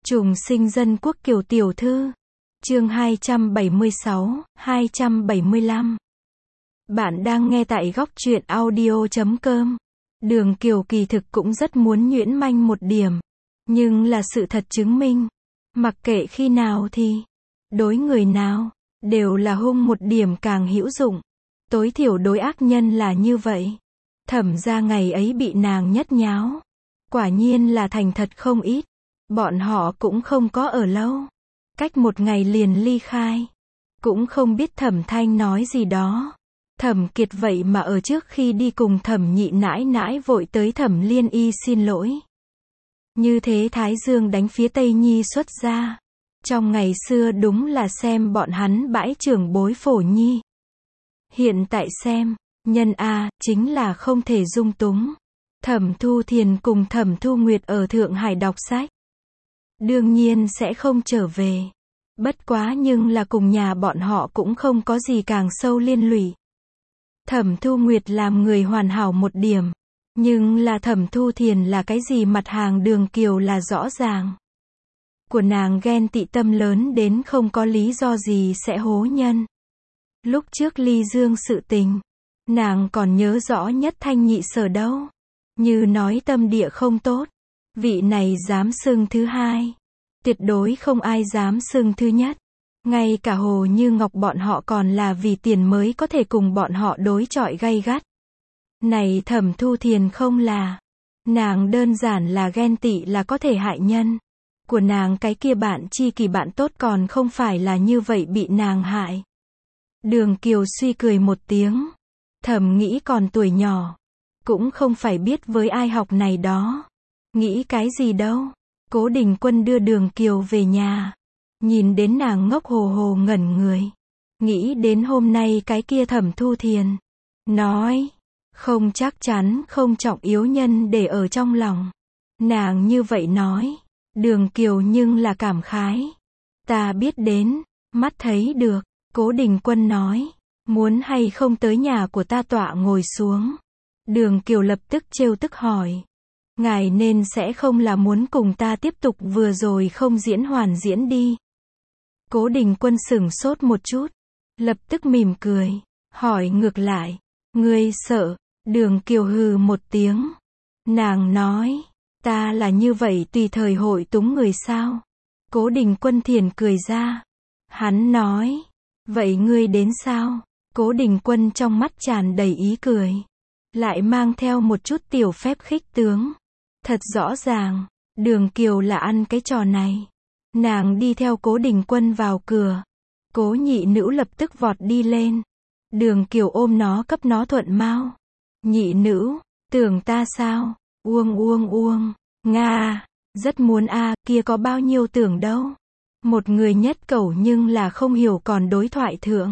Trùng sinh dân quốc Kiều tiểu thư. Chương 276, 275. Bạn đang nghe tại góc truyện audio.com. Đường Kiều kỳ thực cũng rất muốn nhuyễn manh một điểm. Nhưng là sự thật chứng minh. Mặc kệ khi nào thì, đối người nào, đều là hung một điểm càng hữu dụng. Tối thiểu đối ác nhân là như vậy. Thẩm ra ngày ấy bị nàng nhất nháo. Quả nhiên là thành thật không ít. Bọn họ cũng không có ở lâu. Cách một ngày liền ly khai. Cũng không biết Thẩm Thanh nói gì đó. Thẩm Kiệt vậy mà ở trước khi đi cùng Thẩm nhị nãi nãi vội tới Thẩm Liên Y xin lỗi. Như thế Thái Dương đánh phía Tây Nhi xuất ra. Trong ngày xưa đúng là xem bọn hắn bãi trưởng bối phổ nhi. Hiện tại xem, nhân A, chính là không thể dung túng. Thẩm Thu Thiền cùng Thẩm Thu Nguyệt ở Thượng Hải đọc sách. Đương nhiên sẽ không trở về. Bất quá nhưng là cùng nhà bọn họ cũng không có gì càng sâu liên lụy. Thẩm Thu Nguyệt làm người hoàn hảo một điểm. Nhưng là Thẩm Thu Thiền là cái gì mặt hàng Đường Kiều là rõ ràng. Của nàng ghen tị tâm lớn đến không có lý do gì sẽ hố nhân. Lúc trước ly dương sự tình, nàng còn nhớ rõ nhất Thanh nhị sở đâu. Như nói tâm địa không tốt. Vị này dám xưng thứ hai. Tuyệt đối không ai dám xưng thứ nhất. Ngay cả Hồ Như Ngọc bọn họ còn là vì tiền mới có thể cùng bọn họ đối chọi gay gắt. Này Thẩm Thu Thiền không là. Nàng đơn giản là ghen tị là có thể hại nhân. Của nàng cái kia bạn tri kỷ bạn tốt còn không phải là như vậy bị nàng hại. Đường Kiều suy cười một tiếng. Thẩm nghĩ còn tuổi nhỏ. Cũng không phải biết với ai học này đó. Nghĩ cái gì đâu. Cố Đình Quân đưa Đường Kiều về nhà. Nhìn đến nàng ngốc hồ hồ ngẩn người. Nghĩ đến hôm nay cái kia Thẩm Thu Thiền. Nói. Không chắc chắn không trọng yếu nhân để ở trong lòng. Nàng như vậy nói. Đường Kiều nhưng là cảm khái. Ta biết đến. Mắt thấy được. Cố Đình Quân nói. Muốn hay không tới nhà của ta tọa ngồi xuống. Đường Kiều lập tức trêu tức hỏi. Ngài nên sẽ không là muốn cùng ta tiếp tục vừa rồi không diễn hoàn diễn đi. Cố Đình Quân sửng sốt một chút. Lập tức mỉm cười. Hỏi ngược lại. Ngươi sợ. Đường Kiều hừ một tiếng. Nàng nói. Ta là như vậy tùy thời hội túng người sao? Cố Đình Quân thiền cười ra. Hắn nói. Vậy ngươi đến sao? Cố Đình Quân trong mắt tràn đầy ý cười. Lại mang theo một chút tiểu phép khích tướng. Thật rõ ràng, Đường Kiều là ăn cái trò này. Nàng đi theo Cố Đình Quân vào cửa. Cố nhị nữ lập tức vọt đi lên. Đường Kiều ôm nó cấp nó thuận mau. Nhị nữ, tưởng ta sao? Uông. Nga, rất muốn a, kia có bao nhiêu tưởng đâu. Một người nhất cẩu nhưng là không hiểu còn đối thoại thượng.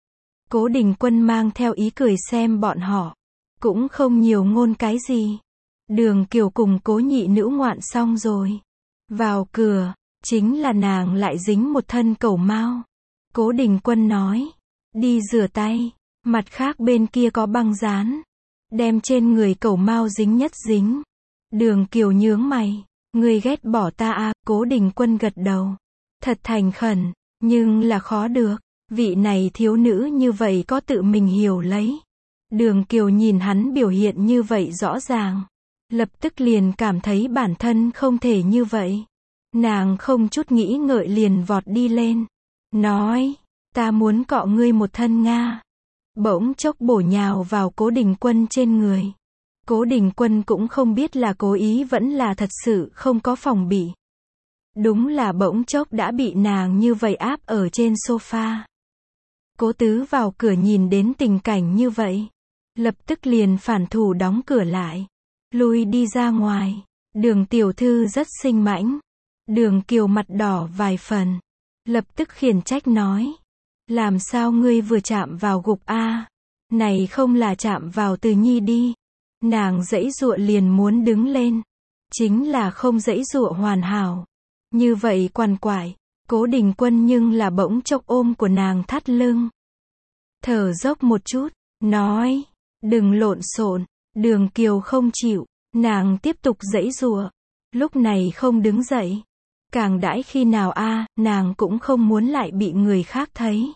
Cố Đình Quân mang theo ý cười xem bọn họ. Cũng không nhiều ngôn cái gì. Đường Kiều cùng Cố nhị nữ ngoạn xong rồi. Vào cửa, chính là nàng lại dính một thân cẩu mao. Cố Đình Quân nói. Đi rửa tay. Mặt khác bên kia có băng dán. Đem trên người cẩu mao dính nhất dính. Đường Kiều nhướng mày. Ngươi ghét bỏ ta à? Cố Đình Quân gật đầu. Thật thành khẩn. Nhưng là khó được. Vị này thiếu nữ như vậy có tự mình hiểu lấy. Đường Kiều nhìn hắn biểu hiện như vậy rõ ràng. Lập tức liền cảm thấy bản thân không thể như vậy. Nàng không chút nghĩ ngợi liền vọt đi lên. Nói. Ta muốn cọ ngươi một thân Nga. Bỗng chốc bổ nhào vào Cố Đình Quân trên người. Cố Đình Quân cũng không biết là cố ý vẫn là thật sự không có phòng bị. Đúng là bỗng chốc đã bị nàng như vậy áp ở trên sofa. Cố Tứ vào cửa nhìn đến tình cảnh như vậy. Lập tức liền phản thủ đóng cửa lại. Lui đi ra ngoài. Đường tiểu thư rất sinh mãnh. Đường Kiều mặt đỏ vài phần. Lập tức khiển trách nói. Làm sao ngươi vừa chạm vào gục a? Này không là chạm vào Từ Nhi đi. Nàng giãy giụa liền muốn đứng lên. Chính là không giãy giụa hoàn hảo. Như vậy quằn quại. Cố Đình Quân nhưng là bỗng chốc ôm của nàng thắt lưng. Thở dốc một chút. Nói. Đừng lộn xộn. Đường Kiều không chịu. Nàng tiếp tục giãy giụa. Lúc này không đứng dậy. Càng đãi khi nào nàng cũng không muốn lại bị người khác thấy.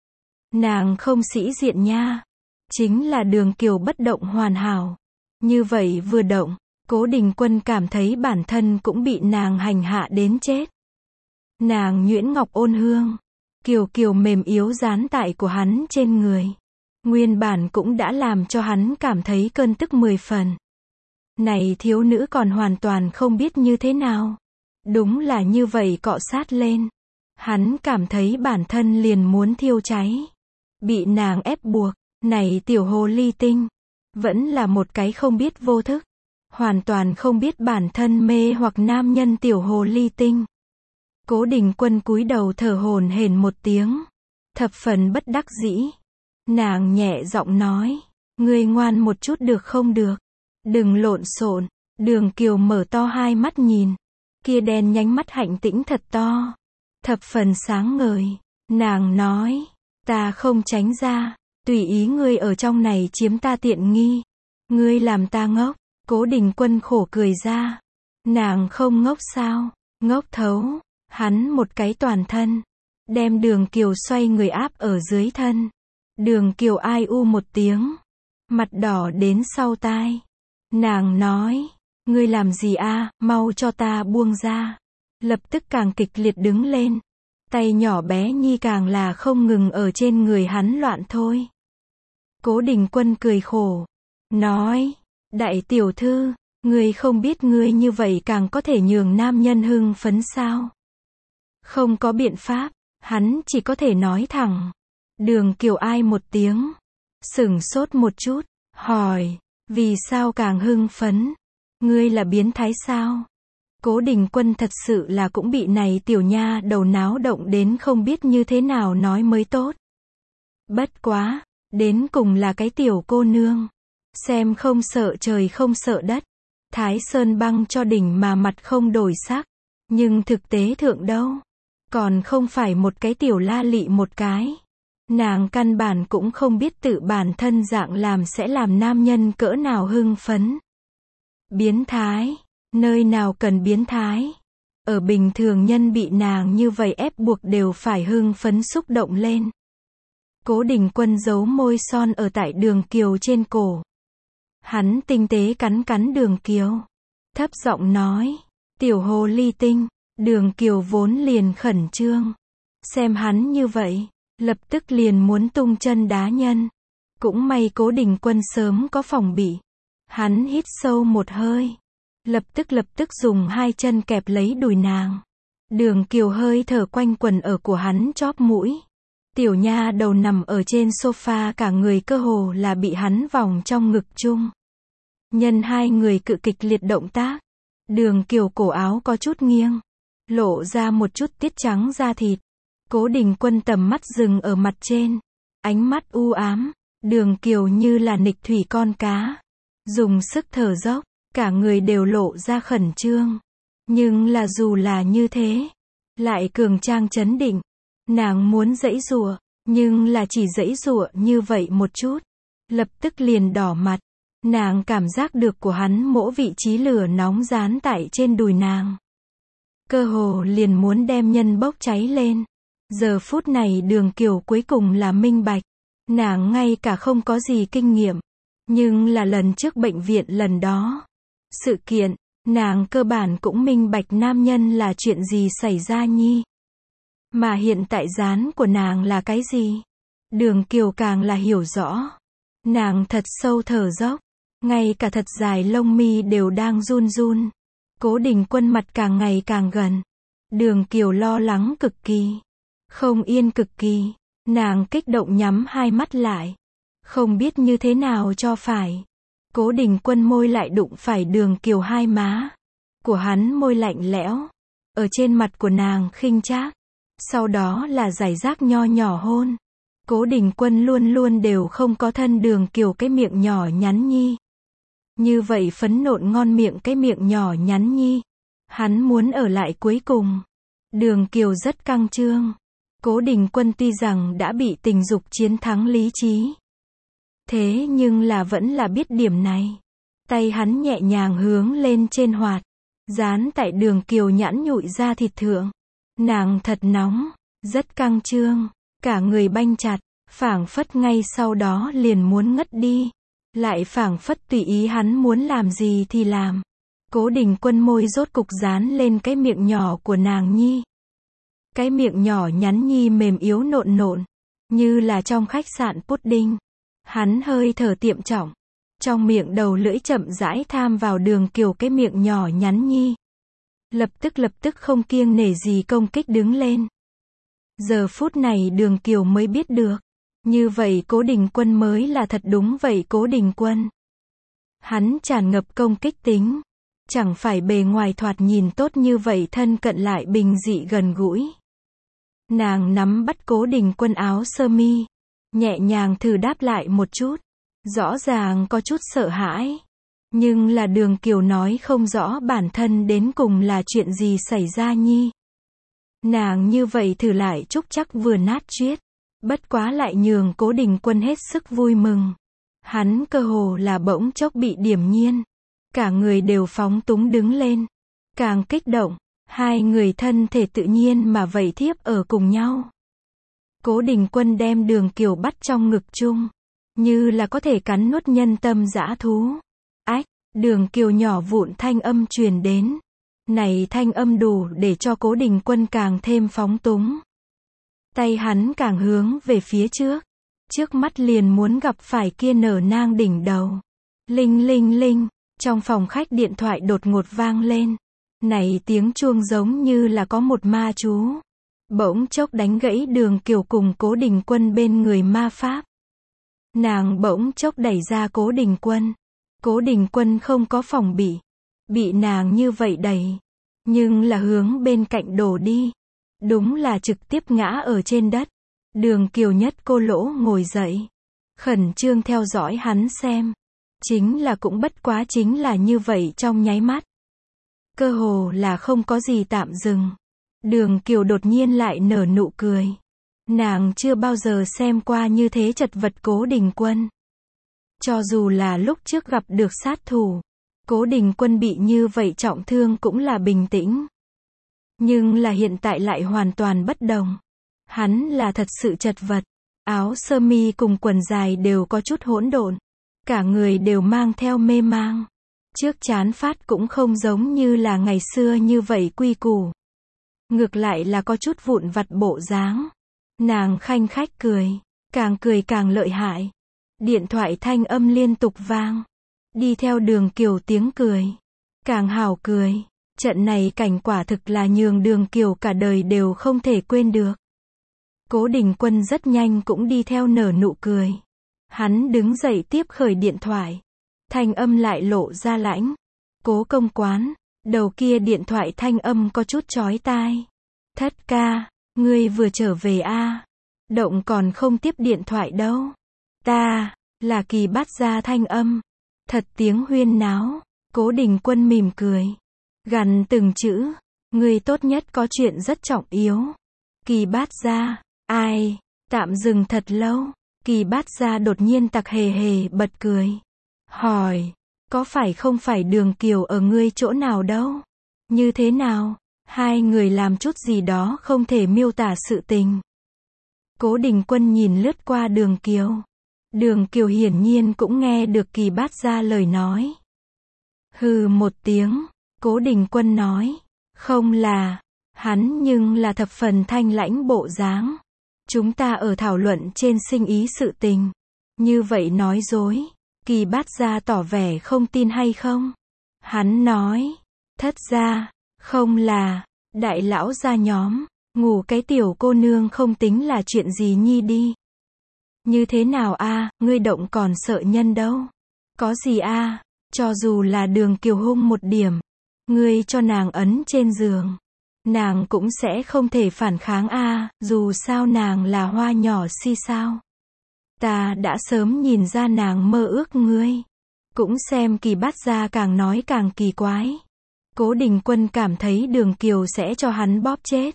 Nàng không sĩ diện nha. Chính là Đường Kiều bất động hoàn hảo. Như vậy vừa động, Cố Đình Quân cảm thấy bản thân cũng bị nàng hành hạ đến chết. Nàng nhuyễn ngọc ôn hương, kiều kiều mềm yếu dán tại của hắn trên người. Nguyên bản cũng đã làm cho hắn cảm thấy cơn tức 10 phần. Này thiếu nữ còn hoàn toàn không biết như thế nào. Đúng là như vậy cọ sát lên. Hắn cảm thấy bản thân liền muốn thiêu cháy. Bị nàng ép buộc, này tiểu hồ ly tinh. Vẫn là một cái không biết vô thức. Hoàn toàn không biết bản thân mê hoặc nam nhân tiểu hồ ly tinh. Cố Đình Quân cúi đầu thở hổn hển một tiếng. Thập phần bất đắc dĩ. Nàng nhẹ giọng nói. Ngươi ngoan một chút được không được? Đừng lộn xộn. Đường Kiều mở to hai mắt nhìn. Kia đen nhánh mắt hạnh tĩnh thật to. Thập phần sáng ngời. Nàng nói. Ta không tránh ra. Tùy ý ngươi ở trong này chiếm ta tiện nghi. Ngươi làm ta ngốc. Cố Đình Quân khổ cười ra. Nàng không ngốc sao? Ngốc thấu. Hắn một cái toàn thân. Đem Đường Kiều xoay người áp ở dưới thân. Đường Kiều ai u một tiếng. Mặt đỏ đến sau tai. Nàng nói. Ngươi làm gì mau cho ta buông ra. Lập tức càng kịch liệt đứng lên. Tay nhỏ bé nhi càng là không ngừng ở trên người hắn loạn thôi. Cố Đình Quân cười khổ. Nói. Đại tiểu thư, ngươi không biết ngươi như vậy càng có thể nhường nam nhân hưng phấn sao? Không có biện pháp, hắn chỉ có thể nói thẳng. Đường Kiều ai một tiếng. Sửng sốt một chút, hỏi. Vì sao càng hưng phấn? Ngươi là biến thái sao? Cố Đình Quân thật sự là cũng bị này tiểu nha đầu náo động đến không biết như thế nào nói mới tốt. Bất quá, đến cùng là cái tiểu cô nương. Xem không sợ trời không sợ đất. Thái Sơn băng cho đỉnh mà mặt không đổi sắc. Nhưng thực tế thượng đâu. Còn không phải một cái tiểu la lị một cái. Nàng căn bản cũng không biết tự bản thân dạng làm sẽ làm nam nhân cỡ nào hưng phấn. Biến thái. Nơi nào cần biến thái. Ở bình thường nhân bị nàng như vậy ép buộc đều phải hưng phấn xúc động lên. Cố Đình Quân giấu môi son ở tại Đường Kiều trên cổ. Hắn tinh tế cắn cắn Đường Kiều. Thấp giọng nói. Tiểu hồ ly tinh. Đường Kiều vốn liền khẩn trương. Xem hắn như vậy. Lập tức liền muốn tung chân đá nhân. Cũng may Cố Đình Quân sớm có phòng bị. Hắn hít sâu một hơi. Lập tức dùng hai chân kẹp lấy đùi nàng. Đường Kiều hơi thở quanh quần ở của hắn chóp mũi. Tiểu nha đầu nằm ở trên sofa cả người cơ hồ là bị hắn vòng trong ngực chung. Nhân hai người cự kịch liệt động tác. Đường Kiều cổ áo có chút nghiêng. Lộ ra một chút tiết trắng da thịt. Cố Đình Quân tầm mắt dừng ở mặt trên. Ánh mắt u ám. Đường Kiều như là nịch thủy con cá. Dùng sức thở dốc. Cả người đều lộ ra khẩn trương. Nhưng là dù là như thế. Lại cường trang trấn định. Nàng muốn giãy giụa. Nhưng là chỉ giãy giụa như vậy một chút. Lập tức liền đỏ mặt. Nàng cảm giác được của hắn mỗi vị trí lửa nóng dán tại trên đùi nàng. Cơ hồ liền muốn đem nhân bốc cháy lên. Giờ phút này Đường Kiều cuối cùng là minh bạch. Nàng ngay cả không có gì kinh nghiệm. Nhưng là lần trước bệnh viện lần đó. Sự kiện, nàng cơ bản cũng minh bạch nam nhân là chuyện gì xảy ra nhi. Mà hiện tại dán của nàng là cái gì? Đường Kiều càng là hiểu rõ. Nàng thật sâu thở dốc. Ngay cả thật dài lông mi đều đang run run. Cố Đình Quân mặt càng ngày càng gần. Đường Kiều lo lắng cực kỳ. Không yên cực kỳ. Nàng kích động nhắm hai mắt lại. Không biết như thế nào cho phải. Cố Đình Quân môi lại đụng phải Đường Kiều hai má. Của hắn môi lạnh lẽo. Ở trên mặt của nàng khinh trác. Sau đó là giải rác nho nhỏ hôn. Cố Đình Quân luôn luôn đều không có thân Đường Kiều cái miệng nhỏ nhắn nhi. Như vậy phấn nộn ngon miệng cái miệng nhỏ nhắn nhi. Hắn muốn ở lại cuối cùng. Đường Kiều rất căng trương. Cố Đình Quân tuy rằng đã bị tình dục chiến thắng lý trí. Thế nhưng là vẫn là biết điểm này. Tay hắn nhẹ nhàng hướng lên trên hoạt. dán tại Đường Kiều nhẵn nhụi da thịt thượng. Nàng thật nóng, rất căng trương, cả người banh chặt, phảng phất ngay sau đó liền muốn ngất đi. Lại phảng phất tùy ý hắn muốn làm gì thì làm. Cố Đình Quân môi rốt cục dán lên cái miệng nhỏ của nàng nhi. Cái miệng nhỏ nhắn nhi mềm yếu nộn nộn, như là trong khách sạn pudding. Hắn hơi thở tiệm trọng, trong miệng đầu lưỡi chậm rãi tham vào Đường Kiều cái miệng nhỏ nhắn nhi. Lập tức không kiêng nể gì công kích đứng lên. Giờ phút này Đường Kiều mới biết được, như vậy Cố Đình Quân mới là thật đúng vậy Cố Đình Quân. Hắn tràn ngập công kích tính, chẳng phải bề ngoài thoạt nhìn tốt như vậy thân cận lại bình dị gần gũi. Nàng nắm bắt Cố Đình Quân áo sơ mi, nhẹ nhàng thử đáp lại một chút, rõ ràng có chút sợ hãi. Nhưng là Đường Kiều nói không rõ bản thân đến cùng là chuyện gì xảy ra nhi. Nàng như vậy thử lại trúc chắc vừa nát chuyết. Bất quá lại nhường Cố Đình Quân hết sức vui mừng. Hắn cơ hồ là bỗng chốc bị điểm nhiên. Cả người đều phóng túng đứng lên. Càng kích động, hai người thân thể tự nhiên mà vậy thiếp ở cùng nhau. Cố Đình Quân đem Đường Kiều bắt trong ngực chung, như là có thể cắn nuốt nhân tâm dã thú. Ách, Đường Kiều nhỏ vụn thanh âm truyền đến. Này thanh âm đủ để cho Cố Đình Quân càng thêm phóng túng. Tay hắn càng hướng về phía trước. Trước mắt liền muốn gặp phải kia nở nang đỉnh đầu. Linh linh linh, trong phòng khách điện thoại đột ngột vang lên. Này tiếng chuông giống như là có một ma chú. Bỗng chốc đánh gãy Đường Kiều cùng Cố Đình Quân bên người ma pháp. Nàng bỗng chốc đẩy ra Cố Đình Quân. Cố Đình Quân không có phòng bị nàng như vậy đẩy, nhưng là hướng bên cạnh đổ đi. Đúng là trực tiếp ngã ở trên đất. Đường Kiều nhất cô lỗ ngồi dậy, khẩn trương theo dõi hắn xem. Chính là cũng bất quá chính là như vậy trong nháy mắt. Cơ hồ là không có gì tạm dừng. Đường Kiều đột nhiên lại nở nụ cười. Nàng chưa bao giờ xem qua như thế chật vật Cố Đình Quân. Cho dù là lúc trước gặp được sát thủ, Cố Đình Quân bị như vậy trọng thương cũng là bình tĩnh. Nhưng là hiện tại lại hoàn toàn bất đồng. Hắn là thật sự chật vật. Áo sơ mi cùng quần dài đều có chút hỗn độn. Cả người đều mang theo mê mang. Trước trán phát cũng không giống như là ngày xưa như vậy quy củ. Ngược lại là có chút vụn vặt bộ dáng. Nàng khanh khách cười càng lợi hại. Điện thoại thanh âm liên tục vang. Đi theo Đường Kiều tiếng cười. Càng hào cười. Trận này cảnh quả thực là nhường Đường Kiều cả đời đều không thể quên được. Cố Đình Quân rất nhanh cũng đi theo nở nụ cười. Hắn đứng dậy tiếp khởi điện thoại. Thanh âm lại lộ ra lãnh. Cố công quán. Đầu kia điện thoại thanh âm có chút chói tai. Thất ca, ngươi vừa trở về a? Động còn không tiếp điện thoại đâu. Ta, là Kỳ Bát Gia thanh âm. Thật tiếng huyên náo. Cố Đình Quân mỉm cười. Gằn từng chữ. Ngươi tốt nhất có chuyện rất trọng yếu. Kỳ Bát Gia, ai? Tạm dừng thật lâu. Kỳ Bát Gia đột nhiên tặc hề hề bật cười. Hỏi, có phải không phải Đường Kiều ở ngươi chỗ nào đâu? Như thế nào? Hai người làm chút gì đó không thể miêu tả sự tình. Cố Đình Quân nhìn lướt qua Đường Kiều. Đường Kiều hiển nhiên cũng nghe được Kỳ Bát Gia lời nói. Hừ một tiếng, Cố Đình Quân nói. Không là, hắn nhưng là thập phần thanh lãnh bộ dáng. Chúng ta ở thảo luận trên sinh ý sự tình. Như vậy nói dối. Kỳ Bát Gia tỏ vẻ không tin hay không? Hắn nói. Thất gia, không là, đại lão gia nhóm, ngủ cái tiểu cô nương không tính là chuyện gì nhi đi. Như thế nào a, ngươi động còn sợ nhân đâu. Có gì a, cho dù là Đường Kiều hung một điểm, ngươi cho nàng ấn trên giường, nàng cũng sẽ không thể phản kháng a, dù sao nàng là hoa nhỏ si sao. Ta đã sớm nhìn ra nàng mơ ước ngươi. Cũng xem Kỳ Bát Gia càng nói càng kỳ quái. Cố Đình Quân cảm thấy Đường Kiều sẽ cho hắn bóp chết.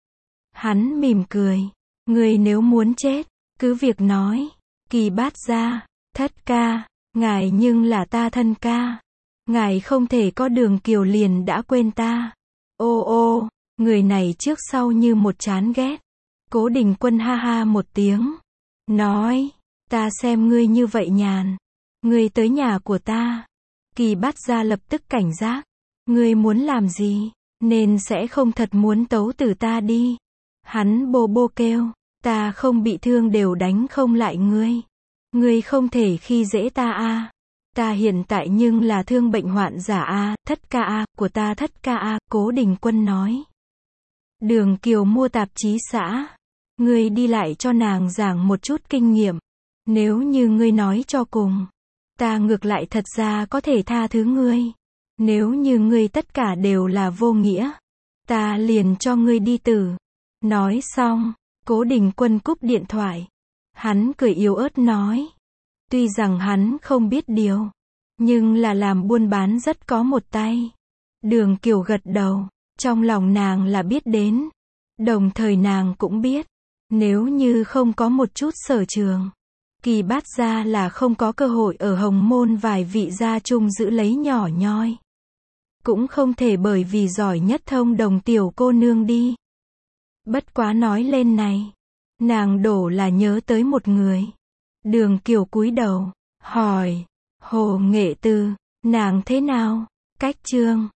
Hắn mỉm cười. Ngươi nếu muốn chết, cứ việc nói. Kỳ Bát Gia, thất ca, ngài nhưng là ta thân ca. Ngài không thể có Đường Kiều liền đã quên ta. Ô ô, người này trước sau như một chán ghét. Cố Đình Quân ha ha một tiếng. Nói, ta xem ngươi như vậy nhàn. Ngươi tới nhà của ta. Kỳ Bát Gia lập tức cảnh giác. Ngươi muốn làm gì? Nên sẽ không thật muốn tấu tử ta đi. Hắn bô bô kêu. Ta không bị thương đều đánh không lại ngươi. Ngươi không thể khi dễ ta a. Ta hiện tại nhưng là thương bệnh hoạn giả a, thất ca a, của ta thất ca a, Cố Đình Quân nói. Đường Kiều mua tạp chí xã. Ngươi đi lại cho nàng giảng một chút kinh nghiệm. Nếu như ngươi nói cho cùng, ta ngược lại thật ra có thể tha thứ ngươi. Nếu như ngươi tất cả đều là vô nghĩa, ta liền cho ngươi đi tử. Nói xong, Cố Đình Quân cúp điện thoại. Hắn cười yếu ớt nói. Tuy rằng hắn không biết điều, nhưng là làm buôn bán rất có một tay. Đường Kiều gật đầu, trong lòng nàng là biết đến. Đồng thời nàng cũng biết, nếu như không có một chút sở trường, Kỳ Bát Gia là không có cơ hội ở Hồng Môn vài vị gia chung giữ lấy nhỏ nhoi. Cũng không thể bởi vì giỏi nhất thông đồng tiểu cô nương đi. Bất quá nói lên này, nàng đổ là nhớ tới một người. Đường Kiều cúi đầu, hỏi, Hồ Nghệ Từ, nàng thế nào? Cách chương